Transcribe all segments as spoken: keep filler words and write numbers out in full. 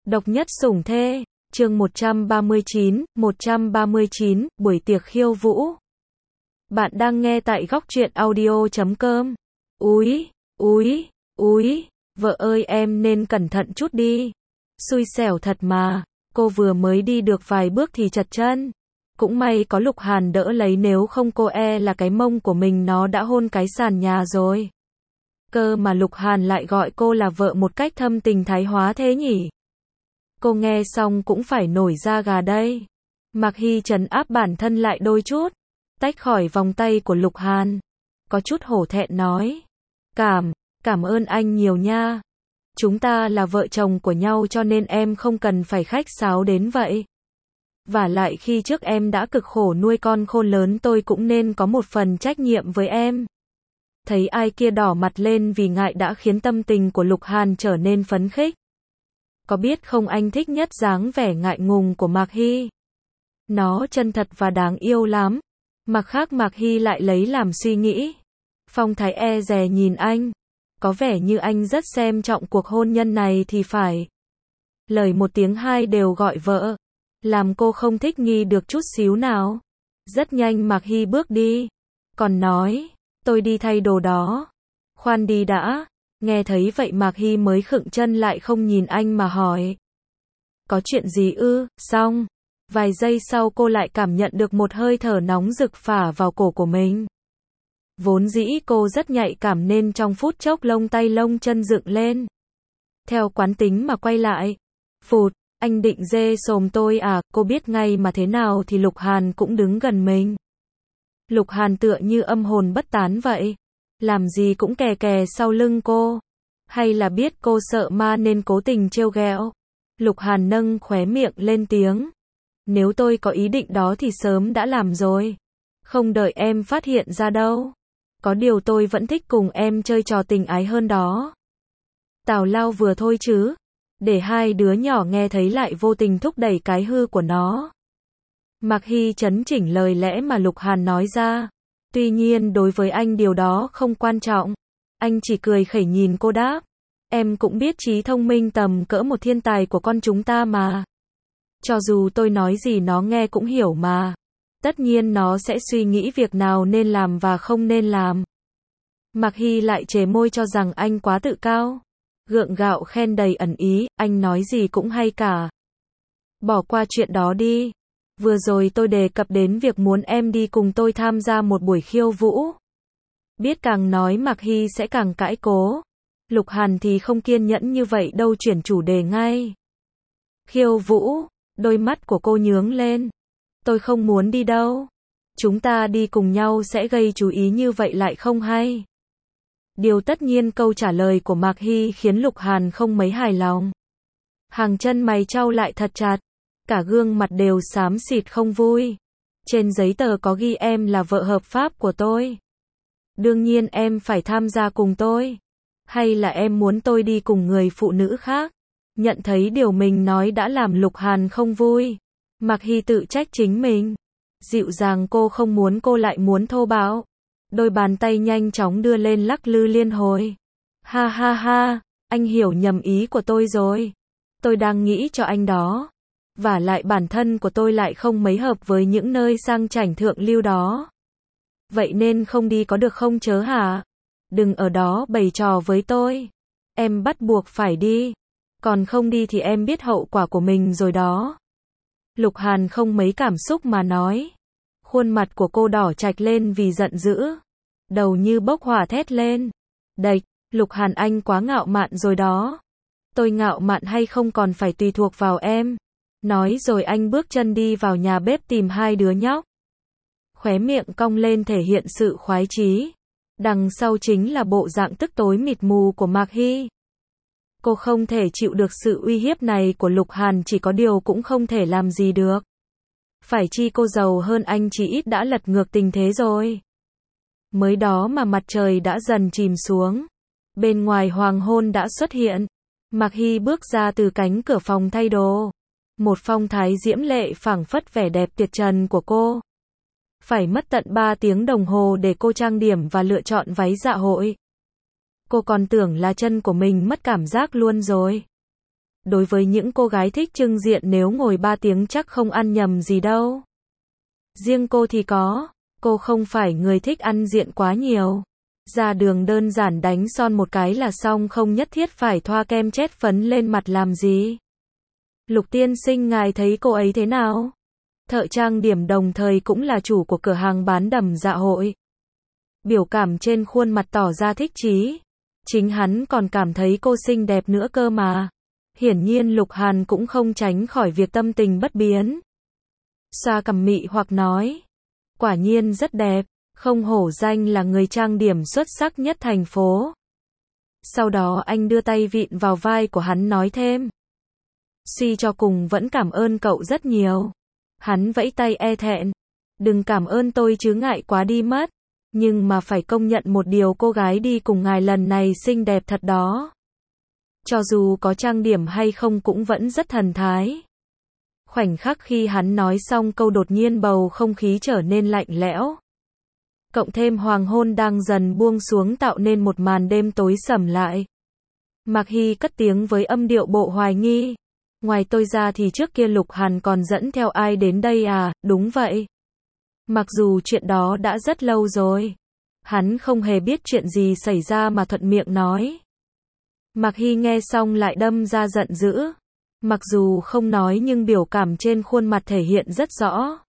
Độc nhất sủng thê, chương một trăm ba mươi chín, một trăm ba mươi chín, buổi tiệc khiêu vũ. Bạn đang nghe tại góc truyện audio chấm com. Úi, úi, úi, vợ ơi em nên cẩn thận chút đi. Xui xẻo thật mà, cô vừa mới đi được vài bước thì trật chân. Cũng may có Lục Hàn đỡ lấy, nếu không cô e là cái mông của mình nó đã hôn cái sàn nhà rồi. Cơ mà Lục Hàn lại gọi cô là vợ một cách thâm tình thái hóa thế nhỉ? Cô nghe xong cũng phải nổi da gà đây. Mạc Hy trấn áp bản thân lại đôi chút, tách khỏi vòng tay của Lục Hàn. Có chút hổ thẹn nói. Cảm, cảm ơn anh nhiều nha. Chúng ta là vợ chồng của nhau cho nên em không cần phải khách sáo đến vậy. Vả lại khi trước em đã cực khổ nuôi con khôn lớn, tôi cũng nên có một phần trách nhiệm với em. Thấy ai kia đỏ mặt lên vì ngại đã khiến tâm tình của Lục Hàn trở nên phấn khích. Có biết không, anh thích nhất dáng vẻ ngại ngùng của Mạc Hy. Nó chân thật và đáng yêu lắm. Mặt khác Mạc Hy lại lấy làm suy nghĩ. Phong thái e dè nhìn anh. Có vẻ như anh rất xem trọng cuộc hôn nhân này thì phải. Lời một tiếng hai đều gọi vợ. Làm cô không thích nghi được chút xíu nào. Rất nhanh Mạc Hy bước đi. Còn nói, tôi đi thay đồ đó. Khoan đi đã. Nghe thấy vậy Mạc Hy mới khựng chân lại, không nhìn anh mà hỏi. Có chuyện gì ư? Xong. Vài giây sau cô lại cảm nhận được một hơi thở nóng rực phả vào cổ của mình. Vốn dĩ cô rất nhạy cảm nên trong phút chốc lông tay lông chân dựng lên. Theo quán tính mà quay lại. Phụt, anh định dê xồm tôi à? Cô biết ngay mà thế nào thì Lục Hàn cũng đứng gần mình. Lục Hàn tựa như âm hồn bất tán vậy. Làm gì cũng kè kè sau lưng cô. Hay là biết cô sợ ma nên cố tình trêu ghẹo? Lục Hàn nâng khóe miệng lên tiếng. Nếu tôi có ý định đó thì sớm đã làm rồi. Không đợi em phát hiện ra đâu. Có điều tôi vẫn thích cùng em chơi trò tình ái hơn đó. Tào lao vừa thôi chứ. Để hai đứa nhỏ nghe thấy lại vô tình thúc đẩy cái hư của nó. Mạc Hy chấn chỉnh lời lẽ mà Lục Hàn nói ra. Tuy nhiên đối với anh điều đó không quan trọng. Anh chỉ cười khẩy nhìn cô đáp. Em cũng biết trí thông minh tầm cỡ một thiên tài của con chúng ta mà. Cho dù tôi nói gì nó nghe cũng hiểu mà. Tất nhiên nó sẽ suy nghĩ việc nào nên làm và không nên làm. Mạc Hy lại chề môi cho rằng anh quá tự cao. Gượng gạo khen đầy ẩn ý, anh nói gì cũng hay cả. Bỏ qua chuyện đó đi. Vừa rồi tôi đề cập đến việc muốn em đi cùng tôi tham gia một buổi khiêu vũ. Biết càng nói Mạc Hy sẽ càng cãi cố. Lục Hàn thì không kiên nhẫn như vậy đâu, chuyển chủ đề ngay. Khiêu vũ, đôi mắt của cô nhướng lên. Tôi không muốn đi đâu. Chúng ta đi cùng nhau sẽ gây chú ý như vậy lại không hay. Điều tất nhiên câu trả lời của Mạc Hy khiến Lục Hàn không mấy hài lòng. Hàng chân mày chau lại thật chặt. Cả gương mặt đều xám xịt không vui. Trên giấy tờ có ghi em là vợ hợp pháp của tôi. Đương nhiên em phải tham gia cùng tôi. Hay là em muốn tôi đi cùng người phụ nữ khác? Nhận thấy điều mình nói đã làm Lục Hàn không vui. Mạc Hy tự trách chính mình. Dịu dàng cô không muốn, cô lại muốn thô bạo. Đôi bàn tay nhanh chóng đưa lên lắc lư liên hồi. Ha ha ha, anh hiểu nhầm ý của tôi rồi. Tôi đang nghĩ cho anh đó. Vả lại bản thân của tôi lại không mấy hợp với những nơi sang chảnh thượng lưu đó. Vậy nên không đi có được không chớ hả? Đừng ở đó bày trò với tôi. Em bắt buộc phải đi. Còn không đi thì em biết hậu quả của mình rồi đó. Lục Hàn không mấy cảm xúc mà nói. Khuôn mặt của cô đỏ chạch lên vì giận dữ. Đầu như bốc hỏa thét lên. Đệch, Lục Hàn anh quá ngạo mạn rồi đó. Tôi ngạo mạn hay không còn phải tùy thuộc vào em. Nói rồi anh bước chân đi vào nhà bếp tìm hai đứa nhóc. Khóe miệng cong lên thể hiện sự khoái chí. Đằng sau chính là bộ dạng tức tối mịt mù của Mạc Hy. Cô không thể chịu được sự uy hiếp này của Lục Hàn, chỉ có điều cũng không thể làm gì được. Phải chi cô giàu hơn anh chỉ ít đã lật ngược tình thế rồi. Mới đó mà mặt trời đã dần chìm xuống. Bên ngoài hoàng hôn đã xuất hiện. Mạc Hy bước ra từ cánh cửa phòng thay đồ. Một phong thái diễm lệ phảng phất vẻ đẹp tuyệt trần của cô. Phải mất tận ba tiếng đồng hồ để cô trang điểm và lựa chọn váy dạ hội. Cô còn tưởng là chân của mình mất cảm giác luôn rồi. Đối với những cô gái thích trưng diện nếu ngồi ba tiếng chắc không ăn nhầm gì đâu. Riêng cô thì có, cô không phải người thích ăn diện quá nhiều. Ra đường đơn giản đánh son một cái là xong, không nhất thiết phải thoa kem chét phấn lên mặt làm gì. Lục tiên sinh ngài thấy cô ấy thế nào? Thợ trang điểm đồng thời cũng là chủ của cửa hàng bán đầm dạ hội. Biểu cảm trên khuôn mặt tỏ ra thích chí. Chính hắn còn cảm thấy cô xinh đẹp nữa cơ mà. Hiển nhiên Lục Hàn cũng không tránh khỏi việc tâm tình bất biến. Xoa cằm mị hoặc nói. Quả nhiên rất đẹp, không hổ danh là người trang điểm xuất sắc nhất thành phố. Sau đó anh đưa tay vịn vào vai của hắn nói thêm. Suy cho cùng vẫn cảm ơn cậu rất nhiều. Hắn vẫy tay e thẹn. Đừng cảm ơn tôi chứ, ngại quá đi mất. Nhưng mà phải công nhận một điều, cô gái đi cùng ngài lần này xinh đẹp thật đó. Cho dù có trang điểm hay không cũng vẫn rất thần thái. Khoảnh khắc khi hắn nói xong câu đột nhiên bầu không khí trở nên lạnh lẽo. Cộng thêm hoàng hôn đang dần buông xuống tạo nên một màn đêm tối sầm lại. Mạc Hy cất tiếng với âm điệu bộ hoài nghi. Ngoài tôi ra thì trước kia Lục Hàn còn dẫn theo ai đến đây à? Đúng vậy. Mặc dù chuyện đó đã rất lâu rồi. Hắn không hề biết chuyện gì xảy ra mà thuận miệng nói. Mạc Hy nghe xong lại đâm ra giận dữ. Mặc dù không nói nhưng biểu cảm trên khuôn mặt thể hiện rất rõ.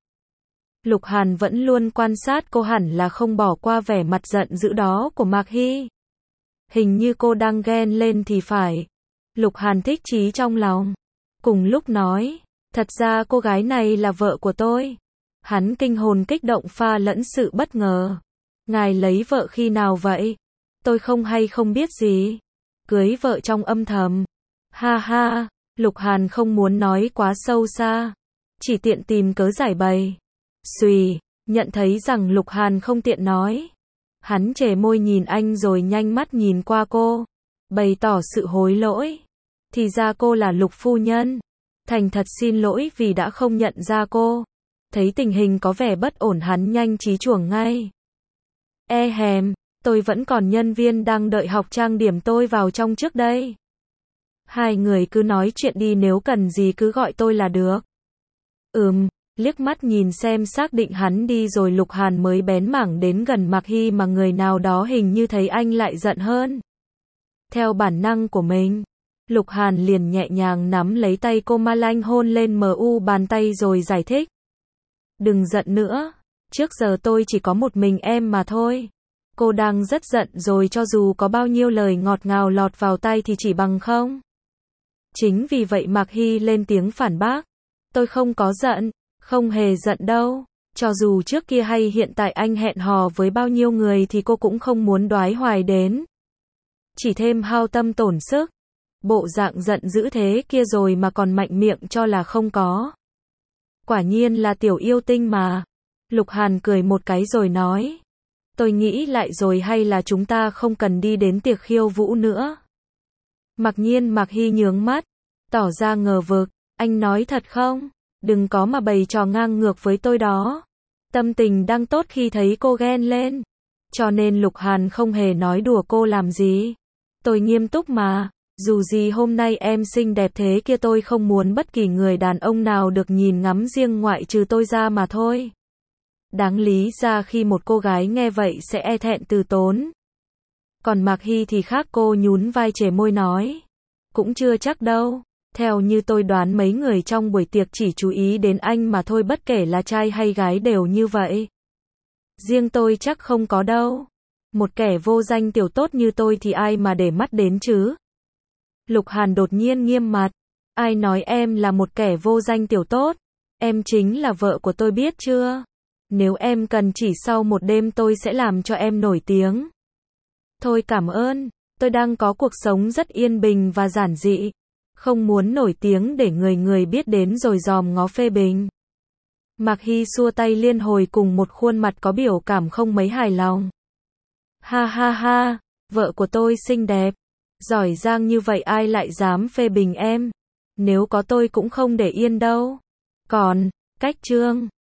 Lục Hàn vẫn luôn quan sát cô, hẳn là không bỏ qua vẻ mặt giận dữ đó của Mạc Hy. Hình như cô đang ghen lên thì phải. Lục Hàn thích chí trong lòng. Cùng lúc nói, thật ra cô gái này là vợ của tôi. Hắn kinh hồn kích động pha lẫn sự bất ngờ. Ngài lấy vợ khi nào vậy? Tôi không hay không biết gì. Cưới vợ trong âm thầm. Ha ha, Lục Hàn không muốn nói quá sâu xa. Chỉ tiện tìm cớ giải bày. Xùy, nhận thấy rằng Lục Hàn không tiện nói. Hắn chề môi nhìn anh rồi nhanh mắt nhìn qua cô. Bày tỏ sự hối lỗi. Thì ra cô là Lục phu nhân. Thành thật xin lỗi vì đã không nhận ra cô. Thấy tình hình có vẻ bất ổn hắn nhanh trí chuồng ngay. E hèm, tôi vẫn còn nhân viên đang đợi học trang điểm, tôi vào trong trước đây. Hai người cứ nói chuyện đi, nếu cần gì cứ gọi tôi là được. Ừm, liếc mắt nhìn xem xác định hắn đi rồi Lục Hàn mới bén mảng đến gần Mạc Hy mà người nào đó hình như thấy anh lại giận hơn. Theo bản năng của mình, Lục Hàn liền nhẹ nhàng nắm lấy tay cô ma lanh hôn lên mờ u bàn tay rồi giải thích. Đừng giận nữa, trước giờ tôi chỉ có một mình em mà thôi. Cô đang rất giận rồi, cho dù có bao nhiêu lời ngọt ngào lọt vào tay thì chỉ bằng không. Chính vì vậy Mạc Hy lên tiếng phản bác. Tôi không có giận, không hề giận đâu. Cho dù trước kia hay hiện tại anh hẹn hò với bao nhiêu người thì cô cũng không muốn đoái hoài đến. Chỉ thêm hao tâm tổn sức. Bộ dạng giận dữ thế kia rồi mà còn mạnh miệng cho là không có. Quả nhiên là tiểu yêu tinh mà. Lục Hàn cười một cái rồi nói. Tôi nghĩ lại rồi, hay là chúng ta không cần đi đến tiệc khiêu vũ nữa. Mặc nhiên Mạc Hy nhướng mắt, tỏ ra ngờ vực. Anh nói thật không? Đừng có mà bày trò ngang ngược với tôi đó. Tâm tình đang tốt khi thấy cô ghen lên. Cho nên Lục Hàn không hề nói đùa cô làm gì. Tôi nghiêm túc mà. Dù gì hôm nay em xinh đẹp thế kia tôi không muốn bất kỳ người đàn ông nào được nhìn ngắm riêng ngoại trừ tôi ra mà thôi. Đáng lý ra khi một cô gái nghe vậy sẽ e thẹn từ tốn. Còn Mạc Hy thì khác, cô nhún vai chề môi nói. Cũng chưa chắc đâu. Theo như tôi đoán mấy người trong buổi tiệc chỉ chú ý đến anh mà thôi, bất kể là trai hay gái đều như vậy. Riêng tôi chắc không có đâu. Một kẻ vô danh tiểu tốt như tôi thì ai mà để mắt đến chứ? Lục Hàn đột nhiên nghiêm mặt. Ai nói em là một kẻ vô danh tiểu tốt? Em chính là vợ của tôi, biết chưa? Nếu em cần chỉ sau một đêm tôi sẽ làm cho em nổi tiếng. Thôi cảm ơn, tôi đang có cuộc sống rất yên bình và giản dị. Không muốn nổi tiếng để người người biết đến rồi dòm ngó phê bình. Mạc Hy xua tay liên hồi cùng một khuôn mặt có biểu cảm không mấy hài lòng. Ha ha ha, vợ của tôi xinh đẹp, giỏi giang như vậy ai lại dám phê bình em. Nếu có tôi cũng không để yên đâu. Còn, cách chương